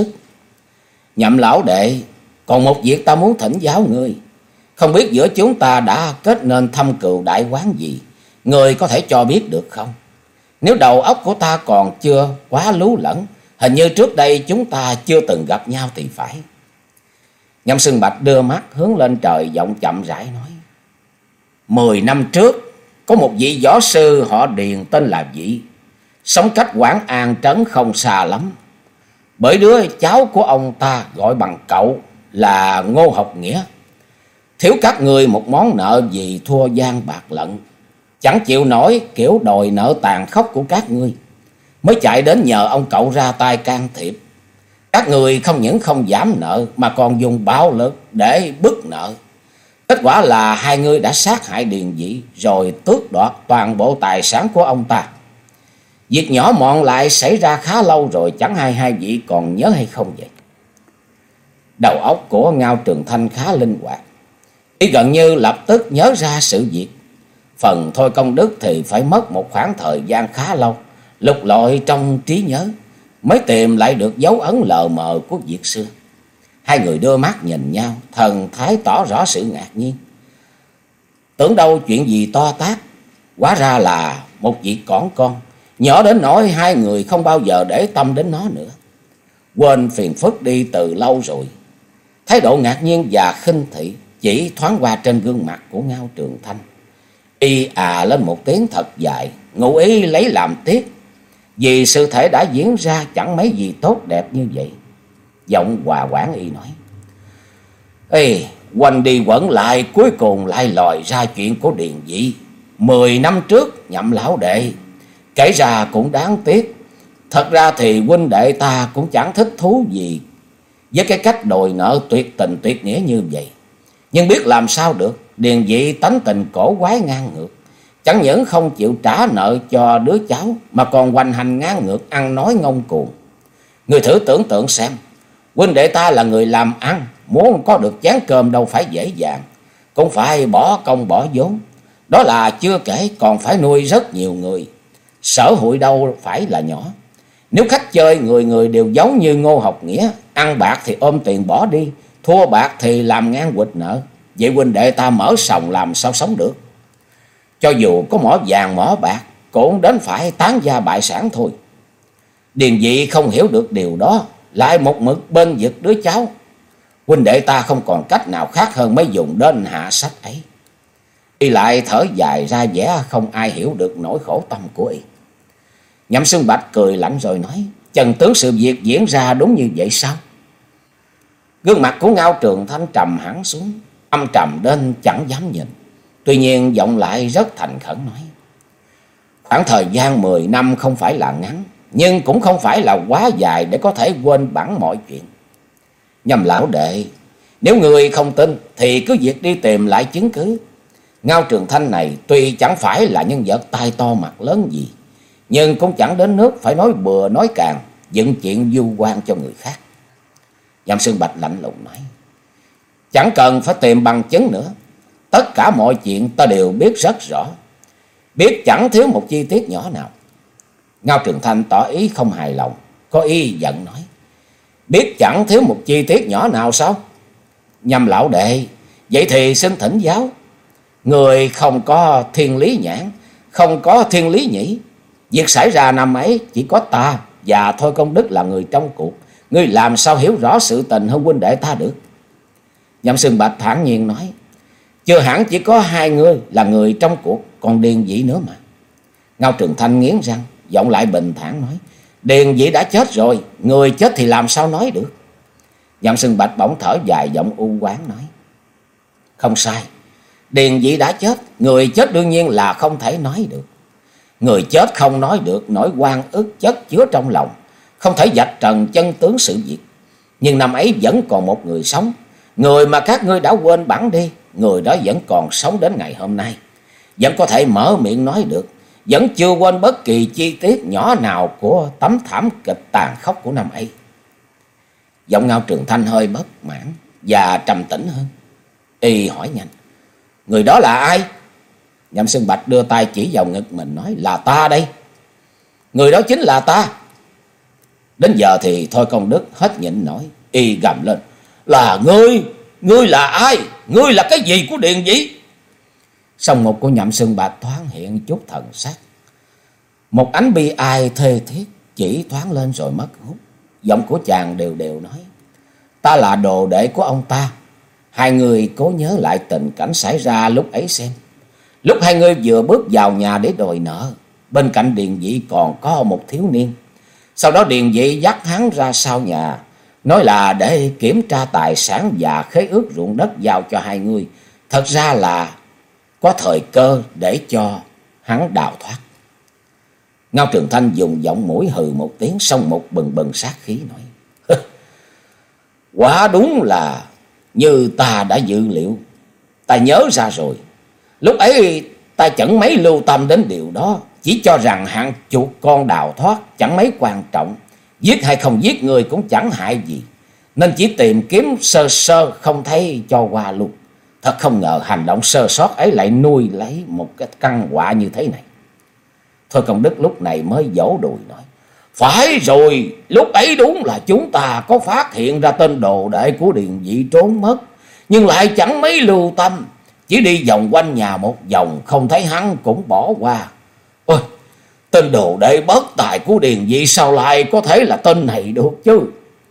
A: Nhậm lão đệ, còn một việc ta muốn thỉnh giáo ngươi. Không biết giữa chúng ta đã kết nên thâm cừu đại oán gì, ngươi có thể cho biết được không? Nếu đầu óc của ta còn chưa quá lú lẫn, hình như trước đây chúng ta chưa từng gặp nhau thì phải. Nhậm Xương Bạch đưa mắt hướng lên trời, giọng chậm rãi nói: Mười năm trước, có một vị võ sư họ Điền tên là Vĩ, sống cách Quảng An trấn không xa lắm. Bởi đứa cháu của ông ta gọi bằng cậu là Ngô Học Nghĩa, thiếu các người một món nợ vì thua gian bạc lận, chẳng chịu nổi kiểu đòi nợ tàn khốc của các ngươi, mới chạy đến nhờ ông cậu ra tay can thiệp. Các người không những không giảm nợ mà còn dùng bạo lực để bức nợ. Kết quả là hai người đã sát hại Điền Vĩ rồi tước đoạt toàn bộ tài sản của ông ta. Việc nhỏ mọn lại xảy ra khá lâu rồi, chẳng hay hai vị còn nhớ hay không vậy? Đầu óc của Ngao Trường Thanh khá linh hoạt, y gần như lập tức nhớ ra sự việc. Phần Thôi Công Đức thì phải mất một khoảng thời gian khá lâu, lục lọi trong trí nhớ mới tìm lại được dấu ấn lờ mờ của việc xưa. Hai người đưa mắt nhìn nhau, thần thái tỏ rõ sự ngạc nhiên. Tưởng đâu chuyện gì to tát, hóa ra là một việc cỏn con, nhỏ đến nỗi hai người không bao giờ để tâm đến nó nữa. Quên phiền phức đi từ lâu rồi. Thái độ ngạc nhiên và khinh thị chỉ thoáng qua trên gương mặt của Ngao Trường Thanh. Y à lên một tiếng thật dài, ngụ ý lấy làm tiếc, vì sự thể đã diễn ra chẳng mấy gì tốt đẹp như vậy. Giọng hòa quản Y nói: Ê, quanh đi quẩn lại cuối cùng lại lòi ra chuyện của Điền Dị. Mười năm trước Nhậm lão đệ, kể ra cũng đáng tiếc. Thật ra thì huynh đệ ta cũng chẳng thích thú gì với cái cách đòi nợ tuyệt tình tuyệt nghĩa như vậy. Nhưng biết làm sao được, Điền Dị tánh tình cổ quái ngang ngược, chẳng những không chịu trả nợ cho đứa cháu mà còn hoành hành ngang ngược, ăn nói ngông cuồng. Người thử tưởng tượng xem, huynh đệ ta là người làm ăn, muốn có được chén cơm đâu phải dễ dàng, cũng phải bỏ công bỏ vốn. Đó là chưa kể còn phải nuôi rất nhiều người, sở hụi đâu phải là nhỏ. Nếu khách chơi người người đều giống như Ngô Học Nghĩa, ăn bạc thì ôm tiền bỏ đi, thua bạc thì làm ngang quỵt nợ, vậy huynh đệ ta mở sòng làm sao sống được? Cho dù có mỏ vàng mỏ bạc cũng đến phải tán gia bại sản thôi. Điền Dị không hiểu được điều đó, lại một mực bên vực đứa cháu. Huynh đệ ta không còn cách nào khác hơn mới dùng đến hạ sách ấy. Y lại thở dài ra vẻ không ai hiểu được nỗi khổ tâm của Y. Nhậm Xuân Bạch cười lạnh rồi nói: Trần tướng, sự việc diễn ra đúng như vậy sao? Gương mặt của Ngao Trường Thanh trầm hẳn xuống, âm trầm đến chẳng dám nhìn. Tuy nhiên giọng lại rất thành khẩn nói: Khoảng thời gian mười năm không phải là ngắn, nhưng cũng không phải là quá dài để có thể quên bẵng mọi chuyện. Nhậm lão đệ, nếu người không tin thì cứ việc đi tìm lại chứng cứ. Ngao Trường Thanh này tuy chẳng phải là nhân vật tai to mặt lớn gì, nhưng cũng chẳng đến nước phải nói bừa nói càng, dựng chuyện vu oan cho người khác. Nhậm Xuân Bạch lạnh lùng nói: Chẳng cần phải tìm bằng chứng nữa, tất cả mọi chuyện ta đều biết rất rõ, biết chẳng thiếu một chi tiết nhỏ nào. Ngao Trường Thanh tỏ ý không hài lòng, có ý giận nói: Biết chẳng thiếu một chi tiết nhỏ nào sao? Nhâm lão đệ, vậy thì xin thỉnh giáo. Người không có thiên lý nhãn, không có thiên lý nhĩ. Việc xảy ra năm ấy chỉ có ta và Thôi Công Đức là người trong cuộc, ngươi làm sao hiểu rõ sự tình hơn huynh đệ ta được? Nhậm Xuân Bạch thản nhiên nói: Chưa hẳn chỉ có hai ngươi là người trong cuộc, còn Điền Dị nữa mà. Ngao Trường Thanh nghiến răng, giọng lại bình thản nói: Điền Dị đã chết rồi, người chết thì làm sao nói được? Nhậm Xuân Bạch bỗng thở dài, giọng u oán nói: Không sai, Điền Dị đã chết, người chết đương nhiên là không thể nói được. Người chết không nói được nỗi oan ức chất chứa trong lòng, không thể vạch trần chân tướng sự việc. Nhưng năm ấy vẫn còn một người sống, người mà các ngươi đã quên bẵng đi. Người đó vẫn còn sống đến ngày hôm nay, vẫn có thể mở miệng nói được, vẫn chưa quên bất kỳ chi tiết nhỏ nào của tấm thảm kịch tàn khốc của năm ấy. Giọng Ngao Trường Thanh hơi bất mãn và trầm tĩnh hơn. Y hỏi nhanh: Người đó là ai? Nhậm Xuân Bạch đưa tay chỉ vào ngực mình nói: Là ta đây. Người đó chính là ta. Đến giờ thì Thôi Công Đức hết nhịn nổi, Y gầm lên: Là ngươi? Ngươi là ai? Ngươi là cái gì của Điền Dị? Song mục của Nhậm Xuân Bạch thoáng hiện chút thần sắc, một ánh bi ai thê thiết chỉ thoáng lên rồi mất hút. Giọng của chàng đều đều nói: Ta là đồ đệ của ông ta. Hai người cố nhớ lại tình cảnh xảy ra lúc ấy xem. Lúc hai người vừa bước vào nhà để đòi nợ, bên cạnh Điền Dị còn có một thiếu niên. Sau đó Điền Dị dắt hắn ra sau nhà, nói là để kiểm tra tài sản và khế ước ruộng đất giao cho hai người. Thật ra là có thời cơ để cho hắn đào thoát. Ngao Trường Thanh dùng giọng mũi hừ một tiếng, xong một bừng bừng sát khí nói: Quả đúng là như ta đã dự liệu. Ta nhớ ra rồi, lúc ấy ta chẳng mấy lưu tâm đến điều đó, chỉ cho rằng hạng chuột con đào thoát chẳng mấy quan trọng, giết hay không giết người cũng chẳng hại gì, nên chỉ tìm kiếm sơ sơ không thấy cho qua luôn. Thật không ngờ hành động sơ sót ấy lại nuôi lấy một cái căn họa như thế này. Thôi Công Đức lúc này mới vỗ đùi nói: Phải rồi, lúc ấy đúng là chúng ta có phát hiện ra tên đồ đệ của Điền Dị trốn mất, nhưng lại chẳng mấy lưu tâm, chỉ đi vòng quanh nhà một vòng không thấy hắn cũng bỏ qua. Ôi, tên đồ đệ bất tài của Điền Dị sao lại có thể là tên này được chứ?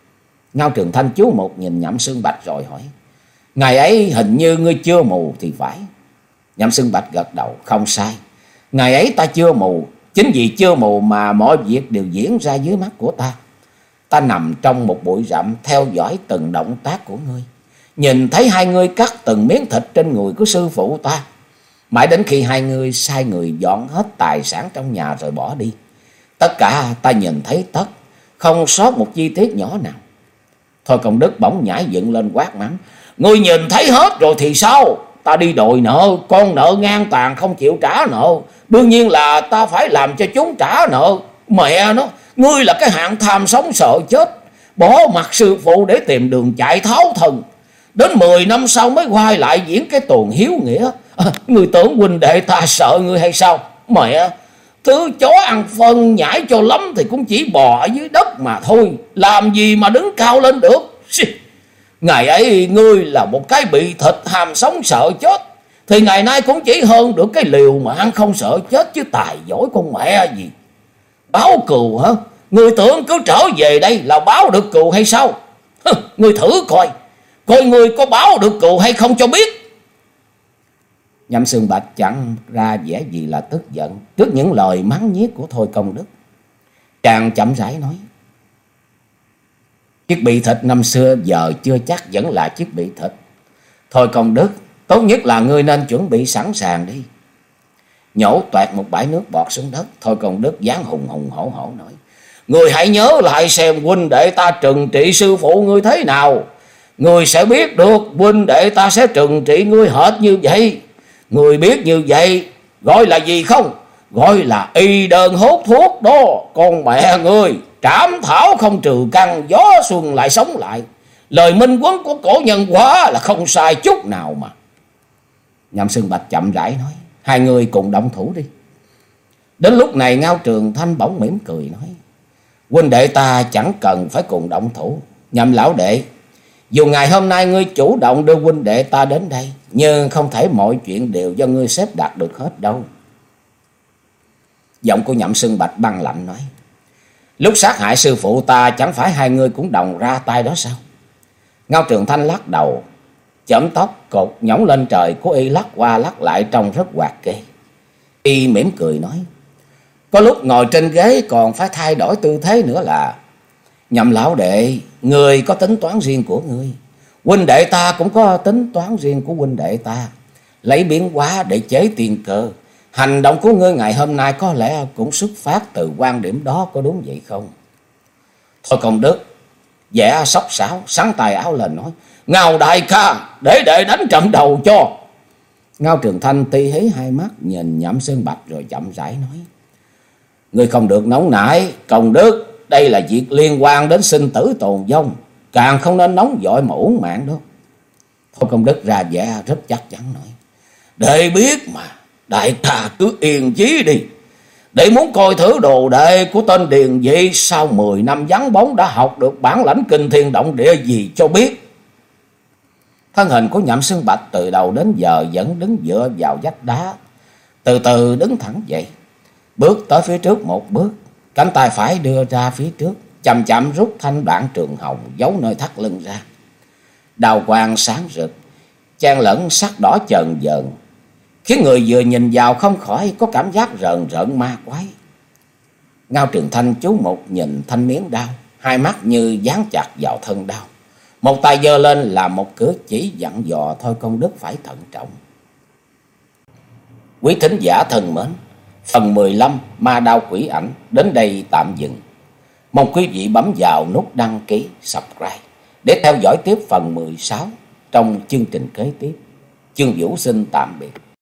A: Ngao Trường Thanh chú một nhìn Nhậm Xương Bạch rồi hỏi: Ngày ấy hình như ngươi chưa mù thì phải. Nhậm Xương Bạch gật đầu: Không sai, ngày ấy ta chưa mù. Chính vì chưa mù mà mọi việc đều diễn ra dưới mắt của ta. Ta nằm trong một bụi rậm theo dõi từng động tác của ngươi, nhìn thấy hai ngươi cắt từng miếng thịt trên người của sư phụ ta, mãi đến khi hai ngươi sai người dọn hết tài sản trong nhà rồi bỏ đi. Tất cả ta nhìn thấy tất, không sót một chi tiết nhỏ nào. Thôi Công Đức bỗng nhảy dựng lên quát mắng: Ngươi nhìn thấy hết rồi thì sao? Ta đi đòi nợ, con nợ ngang tàn không chịu trả nợ, đương nhiên là ta phải làm cho chúng trả nợ. Mẹ nó, ngươi là cái hạng tham sống sợ chết, bỏ mặt sư phụ để tìm đường chạy tháo thân. Đến mười năm sau mới quay lại diễn cái tuồng hiếu nghĩa. À, ngươi tưởng huynh đệ ta sợ ngươi hay sao? Mẹ, thứ chó ăn phân nhảy cho lắm thì cũng chỉ bò ở dưới đất mà thôi, làm gì mà đứng cao lên được. Ngày ấy ngươi là một cái bị thịt ham sống sợ chết, thì ngày nay cũng chỉ hơn được cái liều mà ăn không sợ chết chứ tài giỏi con mẹ gì. Báo cừu hả? Ngươi tưởng cứ trở về đây là báo được cừu hay sao? Hừ, ngươi thử coi, coi ngươi có báo được cừu hay không cho biết. Nhậm Xương Bạch chẳng ra vẻ gì là tức giận trước những lời mắng nhiếc của Thôi Công Đức. Chàng chậm rãi nói: Chiếc bị thịt năm xưa giờ chưa chắc vẫn là chiếc bị thịt. Thôi Công Đức, tốt nhất là ngươi nên chuẩn bị sẵn sàng đi. Nhổ toẹt một bãi nước bọt xuống đất, Thôi Công Đức dáng hùng hùng hổ hổ nói: Ngươi hãy nhớ lại xem huynh đệ ta trừng trị sư phụ ngươi thế nào, ngươi sẽ biết được huynh đệ ta sẽ trừng trị ngươi hệt như vậy. Ngươi biết như vậy gọi là gì không? Gọi là y đơn hốt thuốc đó. Con mẹ ngươi, trảm thảo không trừ căn, gió xuân lại sống lại. Lời minh quấn của cổ nhân quá là không sai chút nào mà. Nhậm Xương Bạch chậm rãi nói: Hai người cùng động thủ đi. Đến lúc này Ngao Trường Thanh bỗng mỉm cười nói: Huynh đệ ta chẳng cần phải cùng động thủ. Nhậm lão đệ, dù ngày hôm nay ngươi chủ động đưa huynh đệ ta đến đây, nhưng không thể mọi chuyện đều do ngươi xếp đặt được hết đâu. Giọng của Nhậm Xương Bạch băng lạnh nói: Lúc sát hại sư phụ ta chẳng phải hai ngươi cũng đồng ra tay đó sao? Ngao Trường Thanh lắc đầu, chỏm tóc cột nhõng lên trời của y lắc qua lắc lại trông rất hoạt kê. Y mỉm cười nói: Có lúc ngồi trên ghế còn phải thay đổi tư thế nữa là. Nhậm lão đệ, người có tính toán riêng của ngươi, huynh đệ ta cũng có tính toán riêng của huynh đệ ta. Lấy biến hóa để chế tiền cơ. Hành động của ngươi ngày hôm nay có lẽ cũng xuất phát từ quan điểm đó, có đúng vậy không? Thôi Công Đức vẻ sóc sáo sắn tay áo lên nói: Ngao đại ca, để đệ đánh trận đầu cho. Ngao Trường Thanh ti hí hai mắt nhìn Nhậm Xương Bạch rồi chậm rãi nói: Ngươi không được nóng nảy, Công Đức, đây là việc liên quan đến sinh tử tồn vong, càng không nên nóng vội mà uổng mạng đâu. Thôi Công Đức ra vẻ rất chắc chắn nói: Đệ biết mà, đại ca cứ yên chí đi. Đệ muốn coi thử đồ đệ của tên Điền Dị sau mười năm vắng bóng đã học được bản lãnh kinh thiên động địa gì cho biết. Thân hình của Nhậm Xương Bạch từ đầu đến giờ vẫn đứng dựa vào vách đá, từ từ đứng thẳng dậy, bước tới phía trước một bước, cánh tay phải đưa ra phía trước, chậm chậm rút thanh đoạn trường hồng giấu nơi thắt lưng ra. Đào quang sáng rực, chan lẫn sắc đỏ chờn vờn, khiến người vừa nhìn vào không khỏi có cảm giác rợn rợn ma quái. Ngao Trường Thanh chú một nhìn thanh miếng đao, hai mắt như dán chặt vào thân đao, một tay giơ lên làm một cử chỉ dặn dò Thôi Công Đức phải thận trọng. Quý thính giả thân mến, phần mười lăm Ma Đao Quỷ Ảnh đến đây tạm dừng. Mong quý vị bấm vào nút đăng ký, subscribe để theo dõi tiếp phần mười sáu trong chương trình kế tiếp. Chương Vũ xin tạm biệt.